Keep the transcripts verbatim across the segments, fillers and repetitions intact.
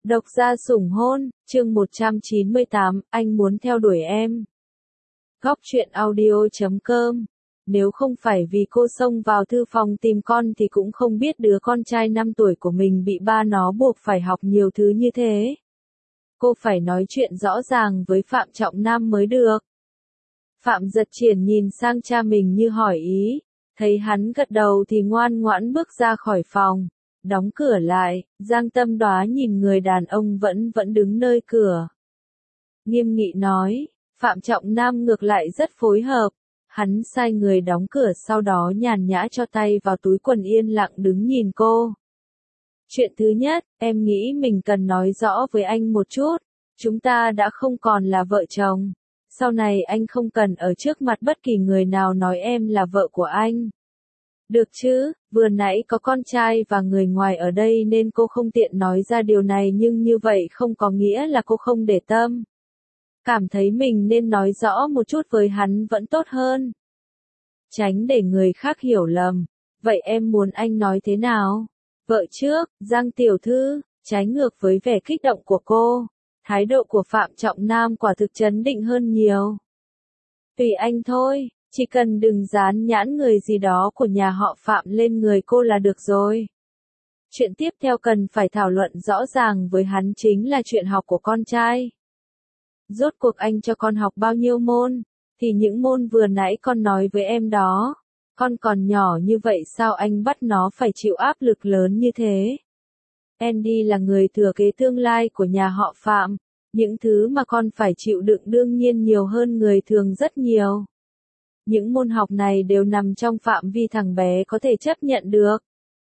Độc gia sủng hôn, chương một trăm chín mươi tám, anh muốn theo đuổi em. Góc truyện audio chấm com. Nếu không phải vì cô xông vào thư phòng tìm con thì cũng không biết đứa con trai năm tuổi của mình bị ba nó buộc phải học nhiều thứ như thế. Cô phải nói chuyện rõ ràng với Phạm Trọng Nam mới được. Phạm Giật Triển nhìn sang cha mình như hỏi ý, thấy hắn gật đầu thì ngoan ngoãn bước ra khỏi phòng. Đóng cửa lại, Giang Tâm Đoá nhìn người đàn ông vẫn vẫn đứng nơi cửa. Nghiêm nghị nói, Phạm Trọng Nam ngược lại rất phối hợp. Hắn sai người đóng cửa sau đó nhàn nhã cho tay vào túi quần yên lặng đứng nhìn cô. Chuyện thứ nhất, em nghĩ mình cần nói rõ với anh một chút. Chúng ta đã không còn là vợ chồng. Sau này anh không cần ở trước mặt bất kỳ người nào nói em là vợ của anh. Được chứ, vừa nãy có con trai và người ngoài ở đây nên cô không tiện nói ra điều này, nhưng như vậy không có nghĩa là cô không để tâm. Cảm thấy mình nên nói rõ một chút với hắn vẫn tốt hơn. Tránh để người khác hiểu lầm. Vậy em muốn anh nói thế nào? Vợ trước, Giang tiểu thư, trái ngược với vẻ kích động của cô. Thái độ của Phạm Trọng Nam quả thực trấn định hơn nhiều. Tùy anh thôi. Chỉ cần đừng dán nhãn người gì đó của nhà họ Phạm lên người cô là được rồi. Chuyện tiếp theo cần phải thảo luận rõ ràng với hắn chính là chuyện học của con trai. Rốt cuộc anh cho con học bao nhiêu môn? Thì những môn vừa nãy con nói với em đó. Con còn nhỏ như vậy sao anh bắt nó phải chịu áp lực lớn như thế? Andy là người thừa kế tương lai của nhà họ Phạm. Những thứ mà con phải chịu đựng đương nhiên nhiều hơn người thường rất nhiều. Những môn học này đều nằm trong phạm vi thằng bé có thể chấp nhận được.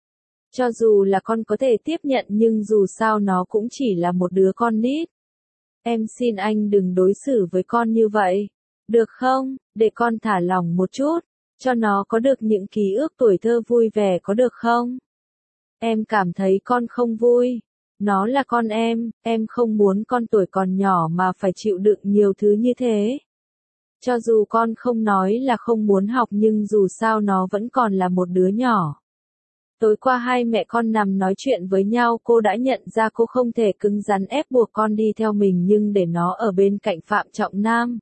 Cho dù là con có thể tiếp nhận nhưng dù sao nó cũng chỉ là một đứa con nít. Em xin anh đừng đối xử với con như vậy. Được không? Để con thả lỏng một chút. Cho nó có được những ký ức tuổi thơ vui vẻ có được không? Em cảm thấy con không vui. Nó là con em, em không muốn con tuổi còn nhỏ mà phải chịu đựng nhiều thứ như thế. Cho dù con không nói là không muốn học nhưng dù sao nó vẫn còn là một đứa nhỏ. Tối qua hai mẹ con nằm nói chuyện với nhau, cô đã nhận ra cô không thể cứng rắn ép buộc con đi theo mình nhưng để nó ở bên cạnh Phạm Trọng Nam.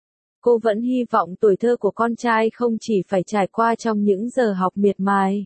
Cô vẫn hy vọng tuổi thơ của con trai không chỉ phải trải qua trong những giờ học miệt mài.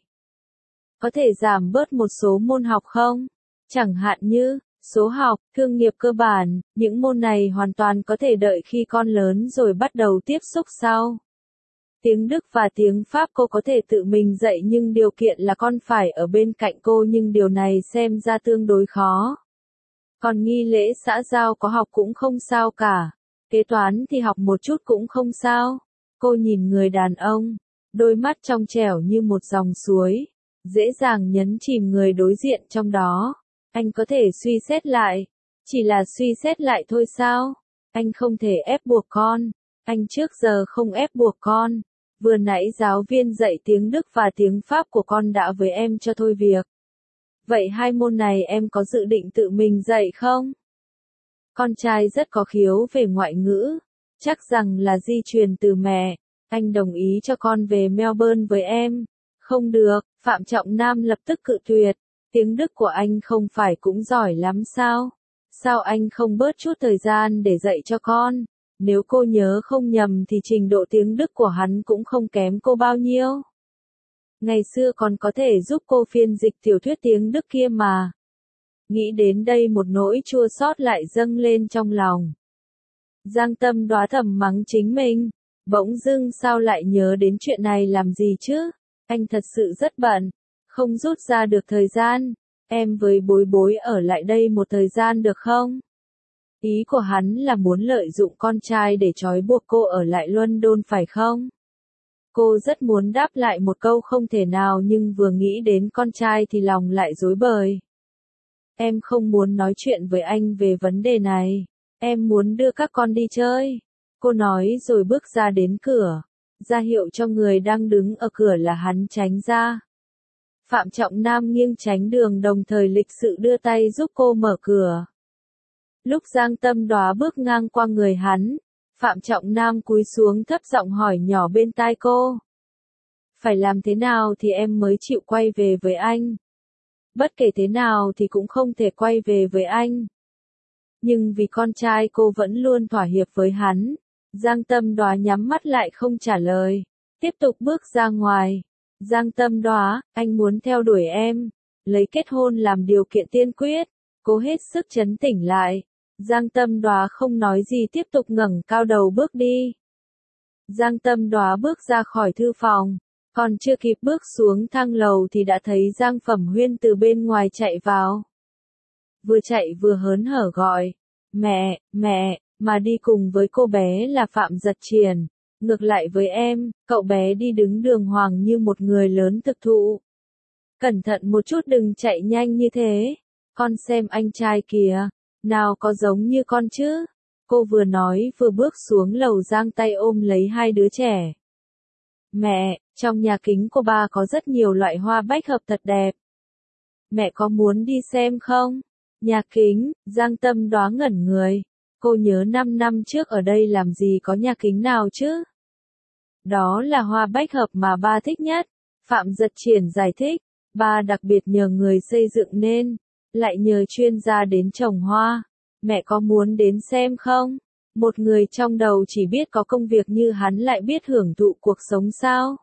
Có thể giảm bớt một số môn học không? Chẳng hạn như số học, thương nghiệp cơ bản, những môn này hoàn toàn có thể đợi khi con lớn rồi bắt đầu tiếp xúc sau. Tiếng Đức và tiếng Pháp cô có thể tự mình dạy nhưng điều kiện là con phải ở bên cạnh cô, nhưng điều này xem ra tương đối khó. Còn nghi lễ xã giao có học cũng không sao cả. Kế toán thì học một chút cũng không sao. Cô nhìn người đàn ông, đôi mắt trong trẻo như một dòng suối, dễ dàng nhấn chìm người đối diện trong đó. Anh có thể suy xét lại. Chỉ là suy xét lại thôi sao? Anh không thể ép buộc con. Anh trước giờ không ép buộc con. Vừa nãy giáo viên dạy tiếng Đức và tiếng Pháp của con đã với em cho thôi việc. Vậy hai môn này em có dự định tự mình dạy không? Con trai rất có khiếu về ngoại ngữ. Chắc rằng là di truyền từ mẹ. Anh đồng ý cho con về Melbourne với em. Không được, Phạm Trọng Nam lập tức cự tuyệt. Tiếng Đức của anh không phải cũng giỏi lắm sao? Sao anh không bớt chút thời gian để dạy cho con? Nếu cô nhớ không nhầm thì trình độ tiếng Đức của hắn cũng không kém cô bao nhiêu. Ngày xưa còn có thể giúp cô phiên dịch tiểu thuyết tiếng Đức kia mà. Nghĩ đến đây một nỗi chua xót lại dâng lên trong lòng. Giang Tâm Đoá thầm mắng chính mình. Bỗng dưng sao lại nhớ đến chuyện này làm gì chứ? Anh thật sự rất bận. Không rút ra được thời gian. Em với bối bối ở lại đây một thời gian được không? Ý của hắn là muốn lợi dụng con trai để trói buộc cô ở lại London phải không? Cô rất muốn đáp lại một câu không thể nào nhưng vừa nghĩ đến con trai thì lòng lại rối bời. Em không muốn nói chuyện với anh về vấn đề này. Em muốn đưa các con đi chơi. Cô nói rồi bước ra đến cửa. Ra hiệu cho người đang đứng ở cửa là hắn tránh ra. Phạm Trọng Nam nghiêng tránh đường đồng thời lịch sự đưa tay giúp cô mở cửa. Lúc Giang Tâm Đoá bước ngang qua người hắn, Phạm Trọng Nam cúi xuống thấp giọng hỏi nhỏ bên tai cô. Phải làm thế nào thì em mới chịu quay về với anh? Bất kể thế nào thì cũng không thể quay về với anh. Nhưng vì con trai cô vẫn luôn thỏa hiệp với hắn, Giang Tâm Đoá nhắm mắt lại không trả lời, tiếp tục bước ra ngoài. Giang Tâm Đoá, anh muốn theo đuổi em, lấy kết hôn làm điều kiện tiên quyết. Cô hết sức trấn tĩnh lại. Giang Tâm Đoá không nói gì tiếp tục ngẩng cao đầu bước đi. Giang Tâm Đoá bước ra khỏi thư phòng, còn chưa kịp bước xuống thang lầu thì đã thấy Giang Phẩm Huyên từ bên ngoài chạy vào. Vừa chạy vừa hớn hở gọi, mẹ, mẹ, mà đi cùng với cô bé là Phạm Giật Triển. Ngược lại với em, cậu bé đi đứng đường hoàng như một người lớn thực thụ. Cẩn thận một chút đừng chạy nhanh như thế. Con xem anh trai kìa, nào có giống như con chứ. Cô vừa nói vừa bước xuống lầu giang tay ôm lấy hai đứa trẻ. Mẹ, trong nhà kính của ba có rất nhiều loại hoa bách hợp thật đẹp. Mẹ có muốn đi xem không? Nhà kính, Giang Tâm Đoá ngẩn người. Cô nhớ năm năm trước ở đây làm gì có nhà kính nào chứ? Đó là hoa bách hợp mà ba thích nhất. Phạm Giật Triển giải thích, ba đặc biệt nhờ người xây dựng nên, lại nhờ chuyên gia đến trồng hoa. Mẹ có muốn đến xem không? Một người trong đầu chỉ biết có công việc như hắn lại biết hưởng thụ cuộc sống sao?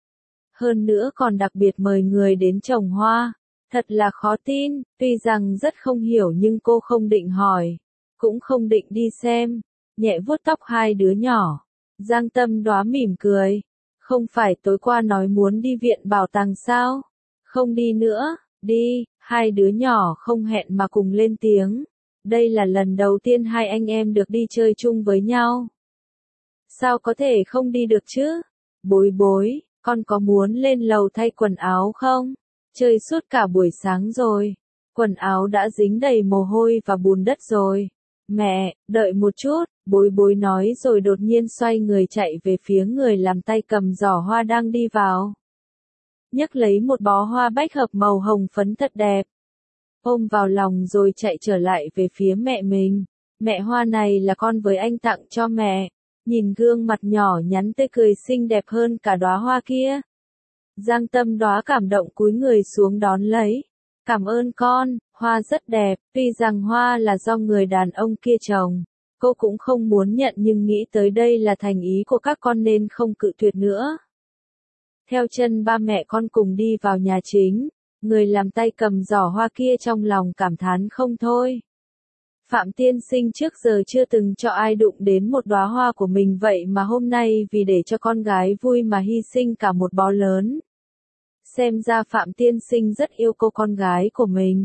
Hơn nữa còn đặc biệt mời người đến trồng hoa. Thật là khó tin, tuy rằng rất không hiểu nhưng cô không định hỏi, cũng không định đi xem. Nhẹ vuốt tóc hai đứa nhỏ, Giang Tâm Đoá mỉm cười. Không phải tối qua nói muốn đi viện bảo tàng sao? Không đi nữa, đi. Hai đứa nhỏ không hẹn mà cùng lên tiếng. Đây là lần đầu tiên hai anh em được đi chơi chung với nhau. Sao có thể không đi được chứ? Bối bối, con có muốn lên lầu thay quần áo không? Chơi suốt cả buổi sáng rồi. Quần áo đã dính đầy mồ hôi và bùn đất rồi. Mẹ, đợi một chút, bối bối nói rồi đột nhiên xoay người chạy về phía người làm tay cầm giỏ hoa đang đi vào. Nhấc lấy một bó hoa bách hợp màu hồng phấn thật đẹp. Ôm vào lòng rồi chạy trở lại về phía mẹ mình. Mẹ, hoa này là con với anh tặng cho mẹ. Nhìn gương mặt nhỏ nhắn tươi cười xinh đẹp hơn cả đóa hoa kia. Giang Tâm Đoá cảm động cúi người xuống đón lấy. Cảm ơn con, hoa rất đẹp, tuy rằng hoa là do người đàn ông kia trồng. Cô cũng không muốn nhận nhưng nghĩ tới đây là thành ý của các con nên không cự tuyệt nữa. Theo chân ba mẹ con cùng đi vào nhà chính, người làm tay cầm giỏ hoa kia trong lòng cảm thán không thôi. Phạm tiên sinh trước giờ chưa từng cho ai đụng đến một đóa hoa của mình vậy mà hôm nay vì để cho con gái vui mà hy sinh cả một bó lớn. Xem ra Phạm tiên sinh rất yêu cô con gái của mình.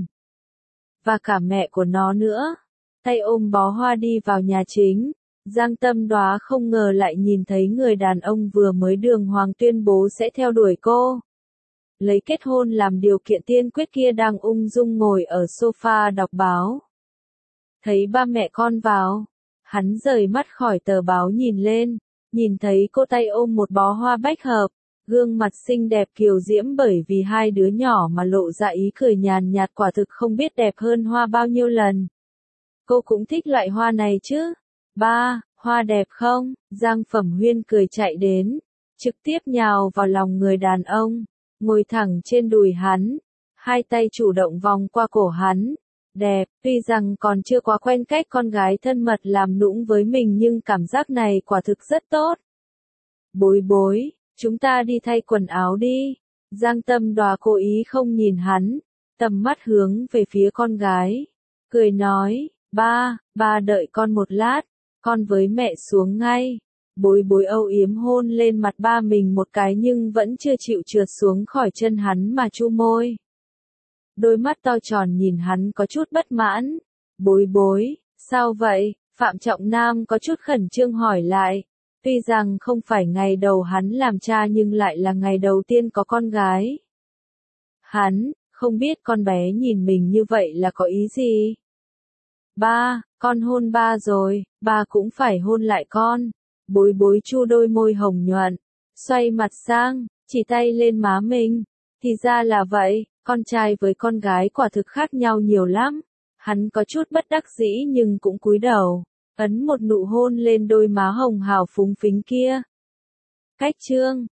Và cả mẹ của nó nữa. Tay ôm bó hoa đi vào nhà chính. Giang Tâm Đoá không ngờ lại nhìn thấy người đàn ông vừa mới đường hoàng tuyên bố sẽ theo đuổi cô. Lấy kết hôn làm điều kiện tiên quyết kia đang ung dung ngồi ở sofa đọc báo. Thấy ba mẹ con vào, hắn rời mắt khỏi tờ báo nhìn lên, nhìn thấy cô tay ôm một bó hoa bách hợp, gương mặt xinh đẹp kiều diễm bởi vì hai đứa nhỏ mà lộ ra ý cười nhàn nhạt quả thực không biết đẹp hơn hoa bao nhiêu lần. Cô cũng thích loại hoa này chứ? Ba, hoa đẹp không? Giang Phẩm Huyên cười chạy đến, trực tiếp nhào vào lòng người đàn ông, ngồi thẳng trên đùi hắn, hai tay chủ động vòng qua cổ hắn. Đẹp, tuy rằng còn chưa quá quen cách con gái thân mật làm nũng với mình nhưng cảm giác này quả thực rất tốt. Bối bối, chúng ta đi thay quần áo đi. Giang Tâm Đoá cố ý không nhìn hắn, tầm mắt hướng về phía con gái. Cười nói, ba, ba đợi con một lát, con với mẹ xuống ngay. Bối bối âu yếm hôn lên mặt ba mình một cái nhưng vẫn chưa chịu trượt xuống khỏi chân hắn mà chu môi. Đôi mắt to tròn nhìn hắn có chút bất mãn. Bối bối, sao vậy? Phạm Trọng Nam có chút khẩn trương hỏi lại. Tuy rằng không phải ngày đầu hắn làm cha nhưng lại là ngày đầu tiên có con gái. Hắn, không biết con bé nhìn mình như vậy là có ý gì? Ba, con hôn ba rồi, ba cũng phải hôn lại con. Bối bối chu đôi môi hồng nhuận, xoay mặt sang, chỉ tay lên má mình. Thì ra là vậy, con trai với con gái quả thực khác nhau nhiều lắm. Hắn có chút bất đắc dĩ nhưng cũng cúi đầu, ấn một nụ hôn lên đôi má hồng hào phúng phính kia. Cách chương